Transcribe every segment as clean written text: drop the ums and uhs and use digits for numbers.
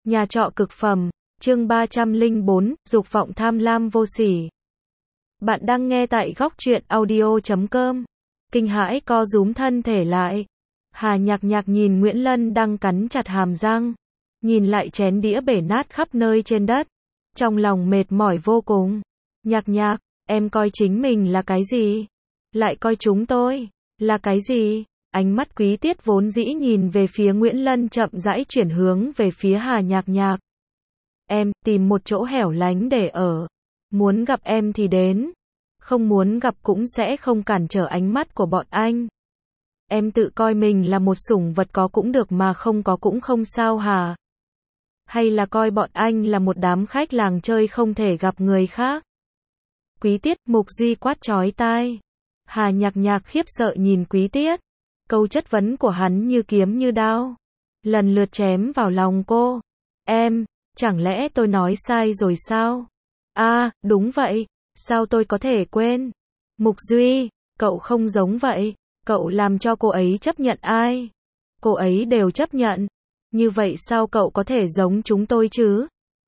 Nhà trọ cực phẩm, chương 304, dục vọng tham lam vô sỉ. Bạn đang nghe tại góc truyện audio.com. Kinh hãi co rúm thân thể lại. Hà Nhạc Nhạc nhìn Nguyễn Lân đang cắn chặt hàm răng. Nhìn lại chén đĩa bể nát khắp nơi trên đất. Trong lòng mệt mỏi vô cùng. Nhạc Nhạc, em coi chính mình là cái gì? Lại coi chúng tôi là cái gì? Ánh mắt Quý Tiết vốn dĩ nhìn về phía Nguyễn Lân chậm rãi chuyển hướng về phía Hà Nhạc Nhạc. Em, tìm một chỗ hẻo lánh để ở. Muốn gặp em thì đến. Không muốn gặp cũng sẽ không cản trở ánh mắt của bọn anh. Em tự coi mình là một sủng vật có cũng được mà không có cũng không sao hả? Hay là coi bọn anh là một đám khách làng chơi không thể gặp người khác? Quý Tiết, Mục Duy quát chói tai. Hà Nhạc Nhạc khiếp sợ nhìn Quý Tiết. Câu chất vấn của hắn như kiếm như đao. Lần lượt chém vào lòng cô. Em, chẳng lẽ tôi nói sai rồi sao? Đúng vậy. Sao tôi có thể quên? Mục Duy, cậu không giống vậy. Cậu làm cho cô ấy chấp nhận ai? Cô ấy đều chấp nhận. Như vậy sao cậu có thể giống chúng tôi chứ?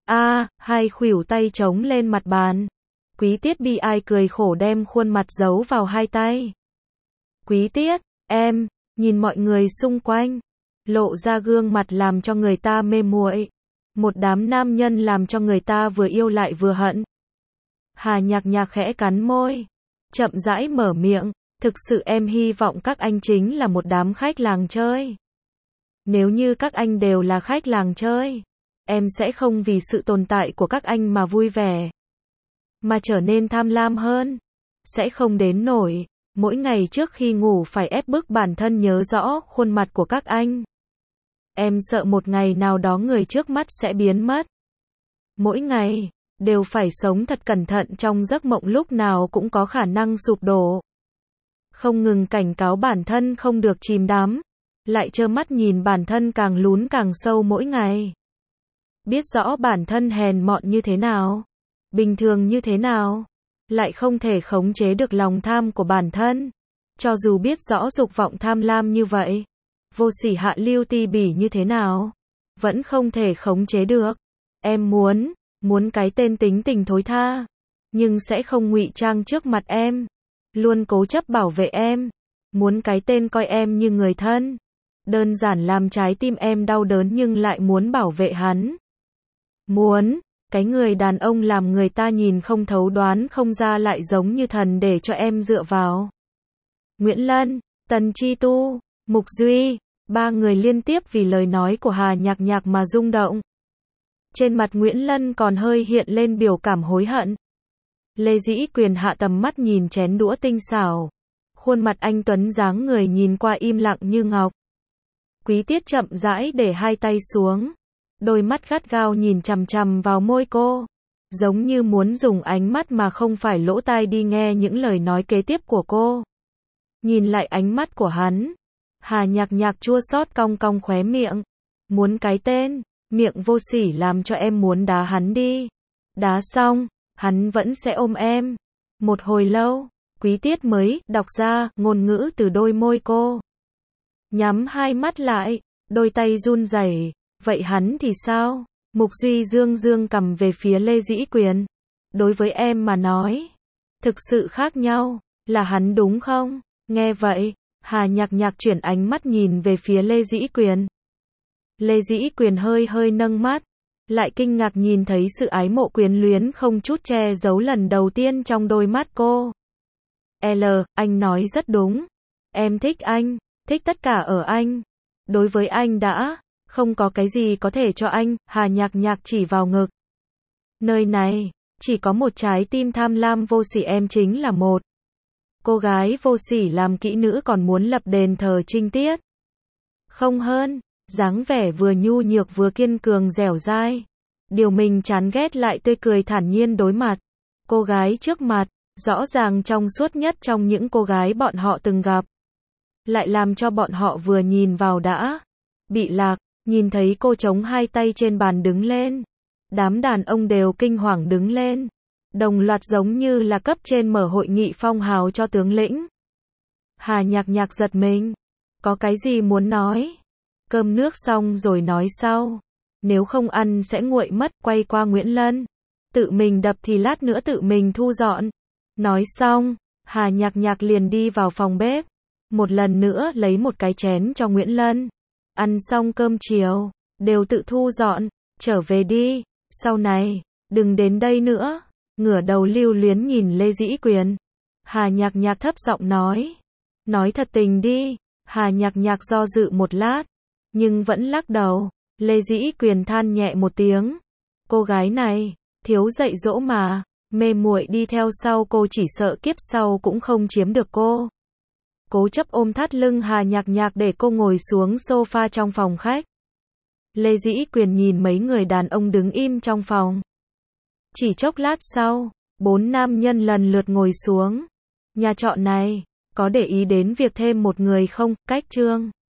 Hai khuỷu tay chống lên mặt bàn. Quý Tiết bi ai cười khổ đem khuôn mặt giấu vào hai tay. Quý Tiết, em, nhìn mọi người xung quanh, lộ ra gương mặt làm cho người ta mê muội. Một đám nam nhân làm cho người ta vừa yêu lại vừa hận. Hà Nhạc Nhạc khẽ cắn môi, chậm rãi mở miệng, thực sự em hy vọng các anh chính là một đám khách làng chơi. Nếu như các anh đều là khách làng chơi, em sẽ không vì sự tồn tại của các anh mà vui vẻ, mà trở nên tham lam hơn. Sẽ không đến nổi mỗi ngày trước khi ngủ phải ép bức bản thân nhớ rõ khuôn mặt của các anh. Em sợ một ngày nào đó người trước mắt sẽ biến mất. Mỗi ngày đều phải sống thật cẩn thận trong giấc mộng lúc nào cũng có khả năng sụp đổ. Không ngừng cảnh cáo bản thân không được chìm đắm, lại trơ mắt nhìn bản thân càng lún càng sâu mỗi ngày. Biết rõ bản thân hèn mọn như thế nào, bình thường như thế nào, lại không thể khống chế được lòng tham của bản thân. Cho dù biết rõ dục vọng tham lam như vậy, vô sỉ hạ lưu ti bỉ như thế nào, vẫn không thể khống chế được. Em muốn cái tên tính tình thối tha, nhưng sẽ không ngụy trang trước mặt em, luôn cố chấp bảo vệ em. Muốn cái tên coi em như người thân, đơn giản làm trái tim em đau đớn nhưng lại muốn bảo vệ hắn. Muốn cái người đàn ông làm người ta nhìn không thấu đoán không ra lại giống như thần để cho em dựa vào. Nguyễn Lân, Tần Chi Tu, Mục Duy, ba người liên tiếp vì lời nói của Hà Nhạc Nhạc mà rung động. Trên mặt Nguyễn Lân còn hơi hiện lên biểu cảm hối hận. Lê Dĩ Quyền hạ tầm mắt nhìn chén đũa tinh xảo. Khuôn mặt anh tuấn dáng người nhìn qua im lặng như ngọc. Quý Tiết chậm rãi để hai tay xuống. Đôi mắt gắt gao nhìn chằm chằm vào môi cô. Giống như muốn dùng ánh mắt mà không phải lỗ tai đi nghe những lời nói kế tiếp của cô. Nhìn lại ánh mắt của hắn. Hà Nhạc Nhạc chua xót cong cong khóe miệng. Muốn cái tên, miệng vô sỉ làm cho em muốn đá hắn đi. Đá xong, hắn vẫn sẽ ôm em. Một hồi lâu, Quý Tiết mới đọc ra ngôn ngữ từ đôi môi cô. Nhắm hai mắt lại, đôi tay run rẩy. Vậy hắn thì sao? Mục Duy dương cầm về phía Lê Dĩ Quyền. Đối với em mà nói, thực sự khác nhau, là hắn đúng không? Nghe vậy, Hà Nhạc Nhạc chuyển ánh mắt nhìn về phía Lê Dĩ Quyền. Lê Dĩ Quyền hơi nâng mắt, lại kinh ngạc nhìn thấy sự ái mộ quyến luyến không chút che giấu lần đầu tiên trong đôi mắt cô. Anh nói rất đúng. Em thích anh, thích tất cả ở anh. Đối với anh đã không có cái gì có thể cho anh. Hà Nhạc Nhạc chỉ vào ngực. Nơi này chỉ có một trái tim tham lam vô sỉ, em chính là một cô gái vô sỉ làm kỹ nữ còn muốn lập đền thờ trinh tiết. Không hơn, dáng vẻ vừa nhu nhược vừa kiên cường dẻo dai. Điều mình chán ghét lại tươi cười thản nhiên đối mặt. Cô gái trước mặt, rõ ràng trong suốt nhất trong những cô gái bọn họ từng gặp. Lại làm cho bọn họ vừa nhìn vào đã bị lạc. Nhìn thấy cô chống hai tay trên bàn đứng lên. Đám đàn ông đều kinh hoàng đứng lên. Đồng loạt giống như là cấp trên mở hội nghị phong hào cho tướng lĩnh. Hà Nhạc Nhạc giật mình. Có cái gì muốn nói? Cơm nước xong rồi nói sau. Nếu không ăn sẽ nguội mất, quay qua Nguyễn Lân. Tự mình đập thì lát nữa tự mình thu dọn. Nói xong, Hà Nhạc Nhạc liền đi vào phòng bếp. Một lần nữa lấy một cái chén cho Nguyễn Lân. Ăn xong cơm chiều, đều tự thu dọn, trở về đi, sau này, đừng đến đây nữa. Ngửa đầu lưu luyến nhìn Lê Dĩ Quyền. Hà Nhạc Nhạc thấp giọng nói. Nói thật tình đi. Hà Nhạc Nhạc do dự một lát, nhưng vẫn lắc đầu. Lê Dĩ Quyền than nhẹ một tiếng. Cô gái này, thiếu dạy dỗ mà, mê muội đi theo sau cô chỉ sợ kiếp sau cũng không chiếm được cô. Cố chấp ôm thắt lưng Hà Nhạc Nhạc để cô ngồi xuống sofa trong phòng khách. Lê Dĩ Quyền nhìn mấy người đàn ông đứng im trong phòng. Chỉ chốc lát sau, 4 nam nhân lần lượt ngồi xuống. Nhà trọ này, có để ý đến việc thêm một người không? Cách Trương